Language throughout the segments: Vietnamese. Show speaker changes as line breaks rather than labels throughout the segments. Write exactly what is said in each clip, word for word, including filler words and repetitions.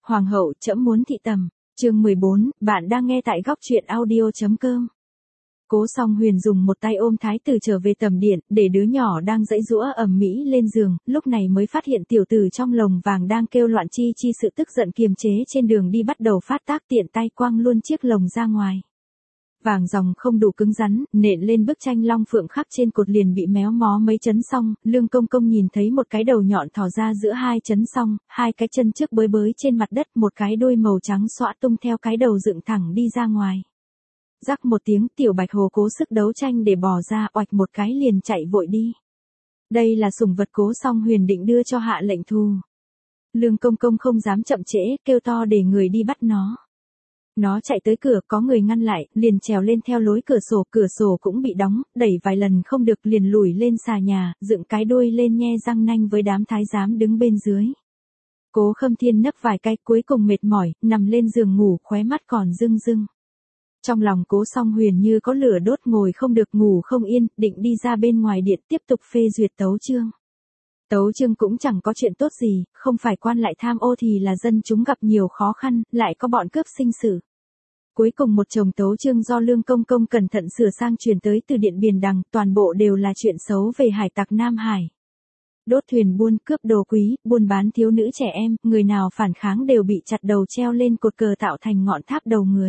Hoàng hậu trẫm muốn thị tầm. Chương mười bốn, bạn đang nghe tại góc truyện audio chấm com. Cố Song Huyền dùng một tay ôm thái tử trở về tầm điện, để đứa nhỏ đang giãy giũa ầm ĩ lên giường, lúc này mới phát hiện tiểu tử trong lồng vàng đang kêu loạn chi chi, sự tức giận kiềm chế trên đường đi bắt đầu phát tác, tiện tay quăng luôn chiếc lồng ra ngoài. Vàng dòng không đủ cứng rắn, nện lên bức tranh long phượng khắc trên cột liền bị méo mó mấy chấn xong, Lương Công Công nhìn thấy một cái đầu nhọn thò ra giữa hai chấn xong, hai cái chân trước bới bới trên mặt đất, một cái đuôi màu trắng xõa tung theo cái đầu dựng thẳng đi ra ngoài. Rắc một tiếng, tiểu bạch hồ cố sức đấu tranh để bò ra, oạch một cái liền chạy vội đi. Đây là sủng vật Cố Song Huyền định đưa cho Hạ Lệnh Thù. Lương Công Công không dám chậm trễ, kêu to để người đi bắt nó. Nó chạy tới cửa, có người ngăn lại, liền trèo lên theo lối cửa sổ, cửa sổ cũng bị đóng, đẩy vài lần không được liền lùi lên xà nhà, dựng cái đuôi lên nhe răng nanh với đám thái giám đứng bên dưới. Cố Khâm Thiên nấp vài cái, cuối cùng mệt mỏi, nằm lên giường ngủ, khóe mắt còn rưng rưng. Trong lòng Cố Song Huyền như có lửa đốt, ngồi không được ngủ không yên, định đi ra bên ngoài điện tiếp tục phê duyệt tấu chương. Tấu chương cũng chẳng có chuyện tốt gì, không phải quan lại tham ô thì là dân chúng gặp nhiều khó khăn, lại có bọn cướp sinh sự. Cuối cùng một chồng tấu chương do Lương Công Công cẩn thận sửa sang truyền tới từ Điện Biền Đằng, toàn bộ đều là chuyện xấu về hải tặc Nam Hải. Đốt thuyền buôn, cướp đồ quý, buôn bán thiếu nữ trẻ em, người nào phản kháng đều bị chặt đầu treo lên cột cờ tạo thành ngọn tháp đầu người.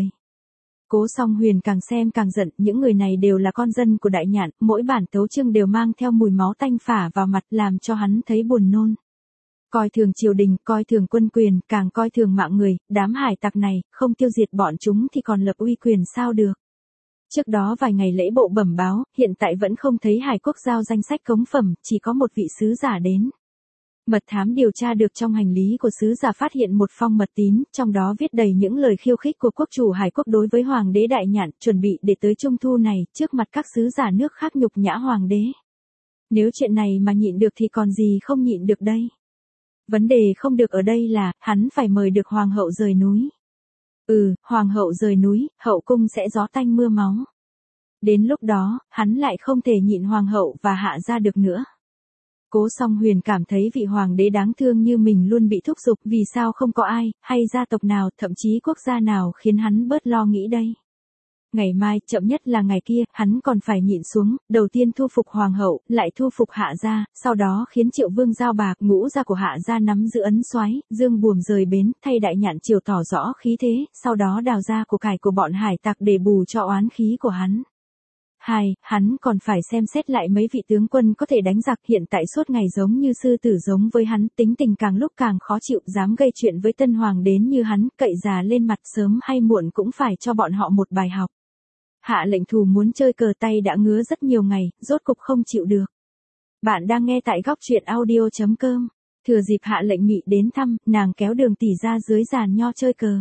Cố Song Huyền càng xem càng giận, những người này đều là con dân của Đại Nhạn, mỗi bản tấu chương đều mang theo mùi máu tanh phả vào mặt, làm cho hắn thấy buồn nôn. Coi thường triều đình, coi thường quân quyền, càng coi thường mạng người, đám hải tặc này, không tiêu diệt bọn chúng thì còn lập uy quyền sao được. Trước đó vài ngày lễ bộ bẩm báo, hiện tại vẫn không thấy Hải Quốc giao danh sách cống phẩm, chỉ có một vị sứ giả đến. Mật thám điều tra được trong hành lý của sứ giả phát hiện một phong mật tín, trong đó viết đầy những lời khiêu khích của quốc chủ Hải Quốc đối với Hoàng đế Đại Nhạn, chuẩn bị để tới Trung Thu này, trước mặt các sứ giả nước khác nhục nhã Hoàng đế. Nếu chuyện này mà nhịn được thì còn gì không nhịn được đây. Vấn đề không được ở đây là, hắn phải mời được Hoàng hậu rời núi. Ừ, Hoàng hậu rời núi, hậu cung sẽ gió tanh mưa máu. Đến lúc đó, hắn lại không thể nhịn Hoàng hậu và hạ gia được nữa. Cố Song Huyền cảm thấy vị hoàng đế đáng thương như mình luôn bị thúc giục, vì sao không có ai, hay gia tộc nào, thậm chí quốc gia nào khiến hắn bớt lo nghĩ đây. Ngày mai, chậm nhất là ngày kia, hắn còn phải nhịn xuống, đầu tiên thu phục hoàng hậu, lại thu phục hạ gia, sau đó khiến Triệu Vương giao bạc, ngũ gia của hạ gia nắm giữ ấn soái, dương buồm rời bến, thay Đại Nhạn triều tỏ rõ khí thế, sau đó đào ra của cải của bọn hải tặc để bù cho oán khí của hắn. Hai, hắn còn phải xem xét lại mấy vị tướng quân có thể đánh giặc, hiện tại suốt ngày giống như sư tử giống với hắn, tính tình càng lúc càng khó chịu, dám gây chuyện với tân hoàng đến như hắn, cậy già lên mặt, sớm hay muộn cũng phải cho bọn họ một bài học. Hạ Lệnh Thù muốn chơi cờ tay đã ngứa rất nhiều ngày, rốt cục không chịu được. Bạn đang nghe tại góc truyện audio chấm com. Thừa dịp Hạ Lệnh Mị đến thăm, nàng kéo Đường Tỷ ra dưới giàn nho chơi cờ.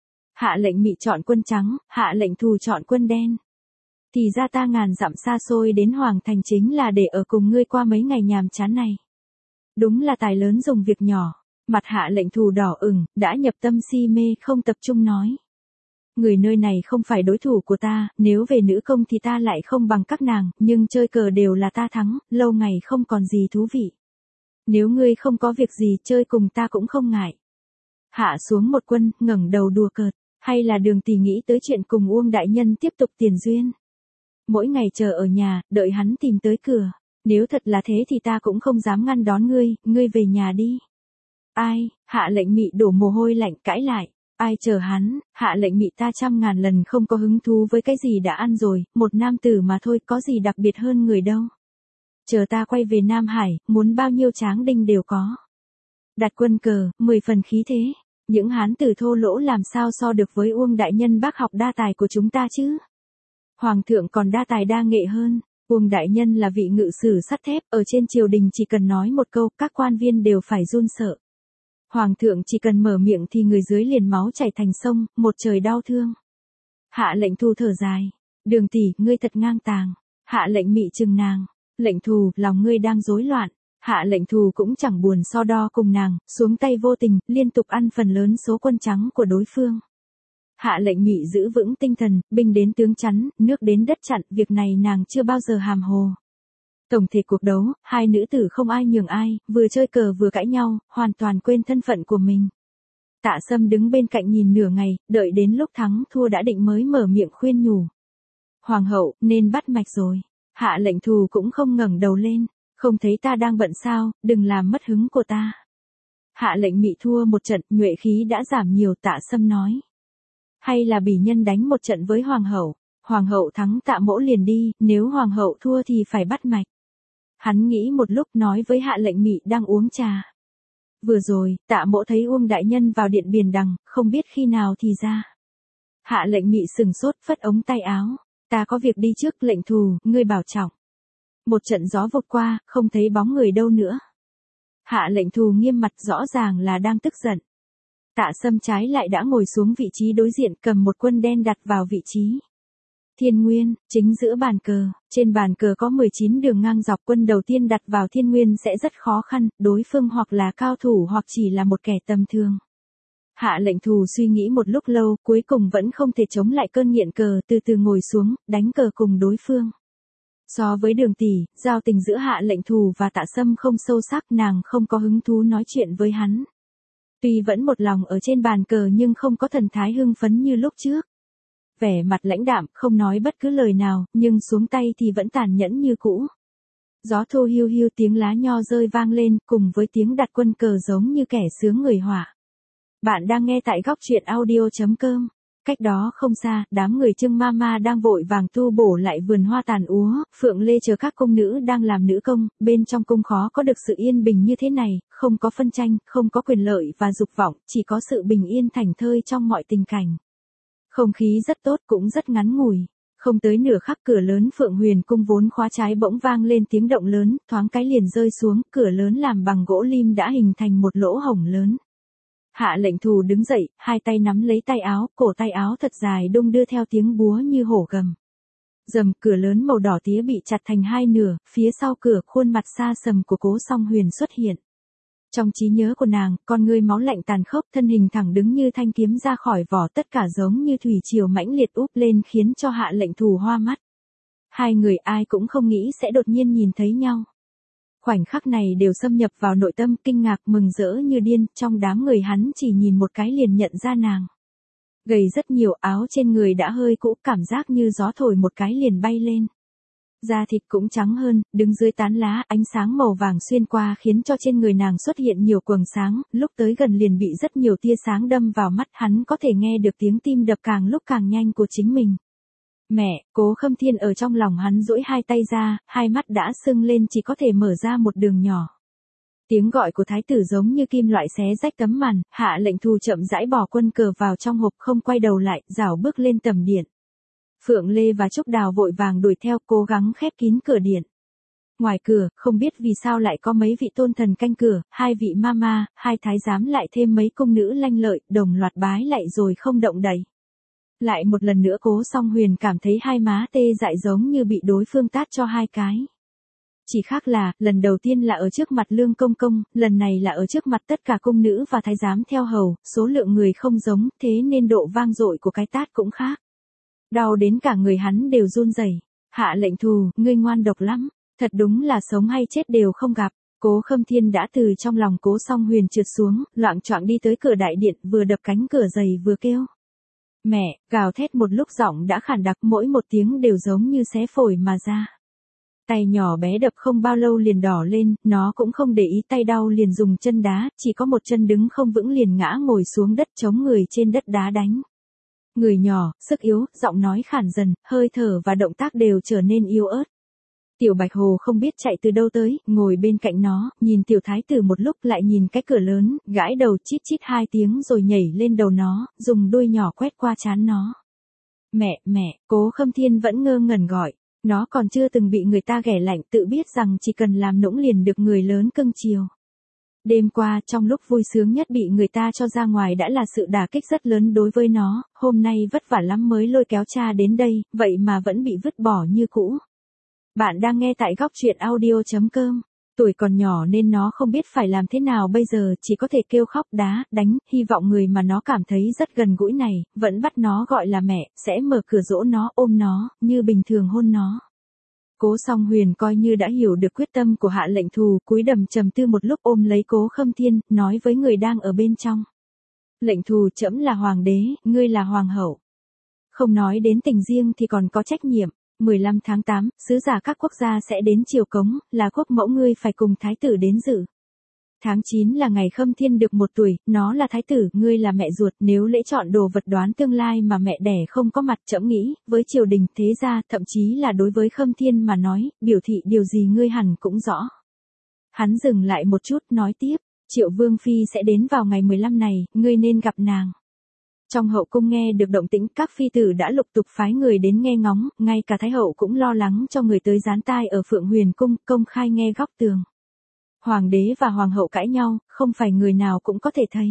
Hạ Lệnh Mị chọn quân trắng, Hạ Lệnh Thù chọn quân đen. Thì ra ta ngàn dặm xa xôi đến Hoàng Thành chính là để ở cùng ngươi qua mấy ngày nhàm chán này. Đúng là tài lớn dùng việc nhỏ. Mặt Hạ Lệnh Thù đỏ ửng, đã nhập tâm si mê, không tập trung nói. Người nơi này không phải đối thủ của ta, nếu về nữ công thì ta lại không bằng các nàng, nhưng chơi cờ đều là ta thắng, lâu ngày không còn gì thú vị. Nếu ngươi không có việc gì chơi cùng ta cũng không ngại. Hạ xuống một quân, ngẩng đầu đùa cợt, hay là Đường Tỷ nghĩ tới chuyện cùng Uông đại nhân tiếp tục tiền duyên. Mỗi ngày chờ ở nhà, đợi hắn tìm tới cửa. Nếu thật là thế thì ta cũng không dám ngăn đón ngươi, ngươi về nhà đi. Ai, Hạ Lệnh Mị đổ mồ hôi lạnh cãi lại. Ai chờ hắn, Hạ Lệnh Mị ta trăm ngàn lần không có hứng thú với cái gì đã ăn rồi, một nam tử mà thôi, có gì đặc biệt hơn người đâu. Chờ ta quay về Nam Hải, muốn bao nhiêu tráng đinh đều có. Đặt quân cờ, mười phần khí thế. Những hán tử thô lỗ làm sao so được với Uông đại nhân bác học đa tài của chúng ta chứ. Hoàng thượng còn đa tài đa nghệ hơn. Uông đại nhân là vị ngự sử sắt thép, ở trên triều đình chỉ cần nói một câu, các quan viên đều phải run sợ. Hoàng thượng chỉ cần mở miệng thì người dưới liền máu chảy thành sông, một trời đau thương. Hạ Lệnh Thù thở dài. Đường tỷ, ngươi thật ngang tàng. Hạ Lệnh Mị chừng nàng. Lệnh Thù, lòng ngươi đang rối loạn. Hạ Lệnh Thù cũng chẳng buồn so đo cùng nàng, xuống tay vô tình, liên tục ăn phần lớn số quân trắng của đối phương. Hạ Lệnh Mị giữ vững tinh thần, binh đến tướng chắn, nước đến đất chặn, việc này nàng chưa bao giờ hàm hồ. Tổng thể cuộc đấu, hai nữ tử không ai nhường ai, vừa chơi cờ vừa cãi nhau, hoàn toàn quên thân phận của mình. Tạ Sâm đứng bên cạnh nhìn nửa ngày, đợi đến lúc thắng thua đã định mới mở miệng khuyên nhủ. Hoàng hậu, nên bắt mạch rồi. Hạ lệnh thù cũng không ngẩng đầu lên, không thấy ta đang bận sao, đừng làm mất hứng của ta. Hạ lệnh mị thua một trận, nhuệ khí đã giảm nhiều. Tạ Sâm nói. Hay là bỉ nhân đánh một trận với hoàng hậu, hoàng hậu thắng Tạ mỗ liền đi, nếu hoàng hậu thua thì phải bắt mạch. Hắn nghĩ một lúc nói với hạ lệnh mị đang uống trà. Vừa rồi, Tạ mỗ thấy Uông đại nhân vào điện Biền Đằng, không biết khi nào thì ra. Hạ lệnh mị sừng sốt phất ống tay áo. Ta có việc đi trước. Lệnh thù, ngươi bảo trọng. Một trận gió vụt qua, không thấy bóng người đâu nữa. Hạ lệnh thù nghiêm mặt rõ ràng là đang tức giận. Tạ Sâm trái lại đã ngồi xuống vị trí đối diện cầm một quân đen đặt vào vị trí. Thiên Nguyên, chính giữa bàn cờ, trên bàn cờ có mười chín đường ngang dọc, quân đầu tiên đặt vào Thiên Nguyên sẽ rất khó khăn, đối phương hoặc là cao thủ hoặc chỉ là một kẻ tầm thường. Hạ lệnh thù suy nghĩ một lúc lâu, cuối cùng vẫn không thể chống lại cơn nghiện cờ, từ từ ngồi xuống, đánh cờ cùng đối phương. So với Đường tỷ, giao tình giữa hạ lệnh thù và Tạ Sâm không sâu sắc, nàng không có hứng thú nói chuyện với hắn. Tuy vẫn một lòng ở trên bàn cờ nhưng không có thần thái hưng phấn như lúc trước. Vẻ mặt lãnh đạm, không nói bất cứ lời nào, nhưng xuống tay thì vẫn tàn nhẫn như cũ. Gió thô hiu hiu, tiếng lá nho rơi vang lên, cùng với tiếng đặt quân cờ giống như kẻ sướng người họa. Bạn đang nghe tại góc truyện audio chấm com. Cách đó không xa, đám người Trương Mama đang vội vàng tu bổ lại vườn hoa tàn úa, Phượng Lê chờ các công nữ đang làm nữ công, bên trong cung khó có được sự yên bình như thế này, không có phân tranh, không có quyền lợi và dục vọng, chỉ có sự bình yên thảnh thơi trong mọi tình cảnh. Không khí rất tốt cũng rất ngắn ngủi. Không tới nửa khắc cửa lớn Phượng Huyền cung vốn khóa trái bỗng vang lên tiếng động lớn, thoáng cái liền rơi xuống, cửa lớn làm bằng gỗ lim đã hình thành một lỗ hổng lớn. Hạ lệnh thù đứng dậy, hai tay nắm lấy tay áo, cổ tay áo thật dài đung đưa theo tiếng búa như hổ gầm. Rầm, cửa lớn màu đỏ tía bị chặt thành hai nửa, phía sau cửa khuôn mặt xa sầm của Cố Song Huyền xuất hiện. Trong trí nhớ của nàng, con ngươi máu lạnh tàn khốc, thân hình thẳng đứng như thanh kiếm ra khỏi vỏ, tất cả giống như thủy triều mãnh liệt úp lên khiến cho hạ lệnh thù hoa mắt. Hai người ai cũng không nghĩ sẽ đột nhiên nhìn thấy nhau. Khoảnh khắc này đều xâm nhập vào nội tâm, kinh ngạc mừng rỡ như điên, trong đám người hắn chỉ nhìn một cái liền nhận ra nàng. Gầy rất nhiều, áo trên người đã hơi cũ, cảm giác như gió thổi một cái liền bay lên. Da thịt cũng trắng hơn, đứng dưới tán lá, ánh sáng màu vàng xuyên qua khiến cho trên người nàng xuất hiện nhiều quầng sáng, lúc tới gần liền bị rất nhiều tia sáng đâm vào mắt, hắn có thể nghe được tiếng tim đập càng lúc càng nhanh của chính mình. Mẹ, Cố Khâm Thiên ở trong lòng hắn duỗi hai tay ra, hai mắt đã sưng lên chỉ có thể mở ra một đường nhỏ. Tiếng gọi của thái tử giống như kim loại xé rách tấm màn, hạ lệnh thù chậm rãi bỏ quân cờ vào trong hộp không quay đầu lại, rảo bước lên tầm điện. Phượng Lê và Trúc Đào vội vàng đuổi theo, cố gắng khép kín cửa điện. Ngoài cửa, không biết vì sao lại có mấy vị tôn thần canh cửa, hai vị mama, hai thái giám lại thêm mấy cung nữ lanh lợi, đồng loạt bái lại rồi không động đậy. Lại một lần nữa Cố Song Huyền cảm thấy hai má tê dại giống như bị đối phương tát cho hai cái. Chỉ khác là, lần đầu tiên là ở trước mặt Lương Công Công, lần này là ở trước mặt tất cả cung nữ và thái giám theo hầu, số lượng người không giống, thế nên độ vang dội của cái tát cũng khác. Đau đến cả người hắn đều run rẩy. Hạ lệnh thù, ngươi ngoan độc lắm, thật đúng là sống hay chết đều không gặp. Cố Khâm Thiên đã từ trong lòng Cố Song Huyền trượt xuống, loạng choạng đi tới cửa đại điện, vừa đập cánh cửa dày vừa kêu. Mẹ, gào thét một lúc giọng đã khản đặc, mỗi một tiếng đều giống như xé phổi mà ra. Tay nhỏ bé đập không bao lâu liền đỏ lên, nó cũng không để ý tay đau liền dùng chân đá, chỉ có một chân đứng không vững liền ngã ngồi xuống đất chống người trên đất đá đánh. Người nhỏ, sức yếu, giọng nói khản dần, hơi thở và động tác đều trở nên yếu ớt. Tiểu Bạch Hồ không biết chạy từ đâu tới, ngồi bên cạnh nó, nhìn tiểu thái tử một lúc lại nhìn cái cửa lớn, gãi đầu chít chít hai tiếng rồi nhảy lên đầu nó, dùng đuôi nhỏ quét qua trán nó. Mẹ, mẹ, Cố Khâm Thiên vẫn ngơ ngẩn gọi, nó còn chưa từng bị người ta ghẻ lạnh, tự biết rằng chỉ cần làm nũng liền được người lớn cưng chiều. Đêm qua, trong lúc vui sướng nhất bị người ta cho ra ngoài đã là sự đả kích rất lớn đối với nó, hôm nay vất vả lắm mới lôi kéo cha đến đây, vậy mà vẫn bị vứt bỏ như cũ. Bạn đang nghe tại góc truyện audio chấm com. Tuổi còn nhỏ nên nó không biết phải làm thế nào bây giờ, chỉ có thể kêu khóc đá, đánh, hy vọng người mà nó cảm thấy rất gần gũi này, vẫn bắt nó gọi là mẹ, sẽ mở cửa dỗ nó, ôm nó, như bình thường hôn nó. Cố Song Huyền coi như đã hiểu được quyết tâm của hạ lệnh thù, cúi đầm trầm tư một lúc ôm lấy Cố Khâm Thiên, nói với người đang ở bên trong. Lệnh thù trẫm là hoàng đế, ngươi là hoàng hậu. Không nói đến tình riêng thì còn có trách nhiệm. mười lăm tháng tám, sứ giả các quốc gia sẽ đến triều cống, là quốc mẫu ngươi phải cùng thái tử đến dự. Tháng chín là ngày Khâm Thiên được một tuổi, nó là thái tử, ngươi là mẹ ruột, nếu lễ chọn đồ vật đoán tương lai mà mẹ đẻ không có mặt, trẫm nghĩ, với triều đình, thế gia, thậm chí là đối với Khâm Thiên mà nói, biểu thị điều gì ngươi hẳn cũng rõ. Hắn dừng lại một chút, nói tiếp, Triệu Vương Phi sẽ đến vào ngày mười lăm này, ngươi nên gặp nàng. Trong hậu cung nghe được động tĩnh, các phi tử đã lục tục phái người đến nghe ngóng, ngay cả Thái hậu cũng lo lắng cho người tới gián tai ở Phượng Huyền Cung, công khai nghe góc tường. Hoàng đế và hoàng hậu cãi nhau, không phải người nào cũng có thể thấy.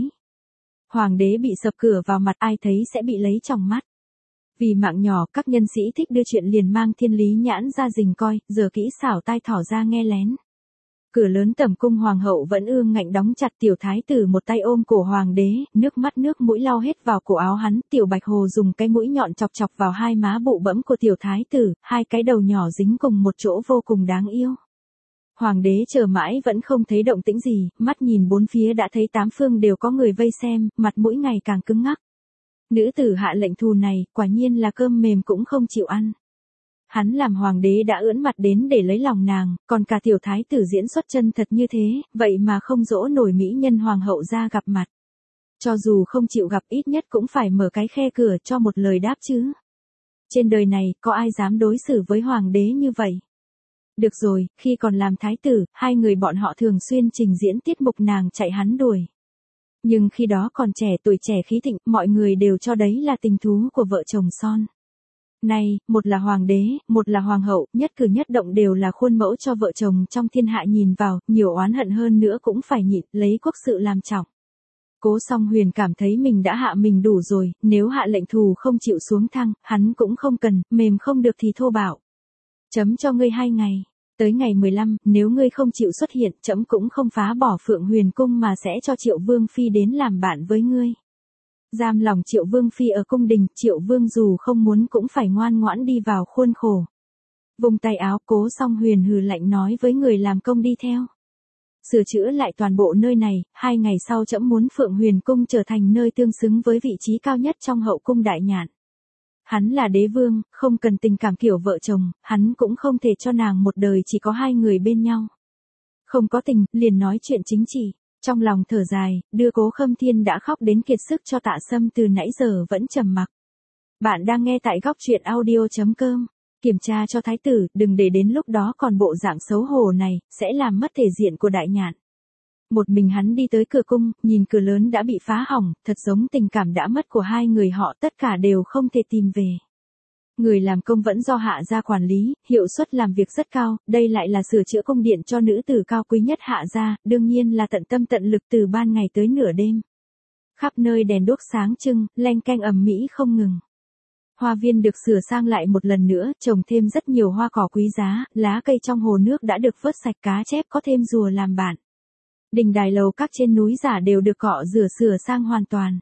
Hoàng đế bị sập cửa vào mặt, ai thấy sẽ bị lấy trong mắt. Vì mạng nhỏ, các nhân sĩ thích đưa chuyện liền mang Thiên Lý Nhãn ra rình coi, giờ kỹ xảo tai thỏ ra nghe lén. Cửa lớn tẩm cung hoàng hậu vẫn ương ngạnh đóng chặt, tiểu thái tử một tay ôm cổ hoàng đế, nước mắt nước mũi lau hết vào cổ áo hắn, tiểu bạch hồ dùng cái mũi nhọn chọc chọc vào hai má bụ bẫm của tiểu thái tử, hai cái đầu nhỏ dính cùng một chỗ vô cùng đáng yêu. Hoàng đế chờ mãi vẫn không thấy động tĩnh gì, mắt nhìn bốn phía đã thấy tám phương đều có người vây xem, mặt mũi ngày càng cứng ngắc. Nữ tử hạ lệnh thù này, quả nhiên là cơm mềm cũng không chịu ăn. Hắn làm hoàng đế đã ưỡn mặt đến để lấy lòng nàng, còn cả tiểu thái tử diễn xuất chân thật như thế, vậy mà không dỗ nổi mỹ nhân hoàng hậu ra gặp mặt. Cho dù không chịu gặp ít nhất cũng phải mở cái khe cửa cho một lời đáp chứ. Trên đời này, có ai dám đối xử với hoàng đế như vậy? Được rồi, khi còn làm thái tử, hai người bọn họ thường xuyên trình diễn tiết mục nàng chạy hắn đuổi. Nhưng khi đó còn trẻ, tuổi trẻ khí thịnh, mọi người đều cho đấy là tình thú của vợ chồng son. Nay, một là hoàng đế, một là hoàng hậu, nhất cử nhất động đều là khuôn mẫu cho vợ chồng trong thiên hạ nhìn vào, nhiều oán hận hơn nữa cũng phải nhịn, lấy quốc sự làm trọng. Cố Song Huyền cảm thấy mình đã hạ mình đủ rồi, nếu hạ lệnh thù không chịu xuống thang, hắn cũng không cần, mềm không được thì thô bạo. Chấm cho ngươi hai ngày, tới ngày mười lăm, nếu ngươi không chịu xuất hiện, chấm cũng không phá bỏ Phượng Huyền Cung mà sẽ cho Triệu Vương Phi đến làm bạn với ngươi. Giam lòng Triệu Vương Phi ở cung đình, Triệu Vương dù không muốn cũng phải ngoan ngoãn đi vào khuôn khổ. Vùng tay áo, Cố Song Huyền hừ lạnh nói với người làm công đi theo. Sửa chữa lại toàn bộ nơi này, hai ngày sau trẫm muốn Phượng Huyền Cung trở thành nơi tương xứng với vị trí cao nhất trong hậu cung đại nhạn. Hắn là đế vương, không cần tình cảm kiểu vợ chồng, hắn cũng không thể cho nàng một đời chỉ có hai người bên nhau. Không có tình, liền nói chuyện chính trị. Trong lòng thở dài, đưa Cố Khâm Thiên đã khóc đến kiệt sức cho Tạ Sâm từ nãy giờ vẫn trầm mặc. Bạn đang nghe tại góc truyện audio chấm com. Kiểm tra cho thái tử, đừng để đến lúc đó còn bộ dạng xấu hổ này, sẽ làm mất thể diện của đại nhạn. Một mình hắn đi tới cửa cung, nhìn cửa lớn đã bị phá hỏng, thật giống tình cảm đã mất của hai người họ, tất cả đều không thể tìm về. Người làm công vẫn do hạ gia quản lý, hiệu suất làm việc rất cao, đây lại là sửa chữa cung điện cho nữ tử cao quý nhất hạ gia, đương nhiên là tận tâm tận lực từ ban ngày tới nửa đêm. Khắp nơi đèn đuốc sáng trưng, leng keng ầm mỹ không ngừng. Hoa viên được sửa sang lại một lần nữa, trồng thêm rất nhiều hoa cỏ quý giá, lá cây trong hồ nước đã được vớt sạch, cá chép có thêm rùa làm bạn. Đình đài lầu các trên núi giả đều được cọ rửa sửa sang hoàn toàn.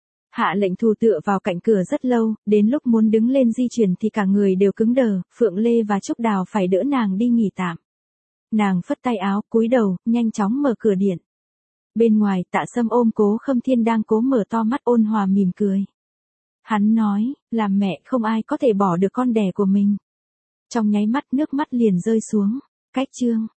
Hạ lệnh thù tựa vào cạnh cửa rất lâu, đến lúc muốn đứng lên di chuyển thì cả người đều cứng đờ, Phượng Lê và Trúc Đào phải đỡ nàng đi nghỉ tạm. Nàng phất tay áo, cúi đầu, nhanh chóng mở cửa điện. Bên ngoài, Tạ Sâm ôm Cố Khâm Thiên đang cố mở to mắt ôn hòa mỉm cười. Hắn nói, làm mẹ không ai có thể bỏ được con đẻ của mình. Trong nháy mắt nước mắt liền rơi xuống. Cách chương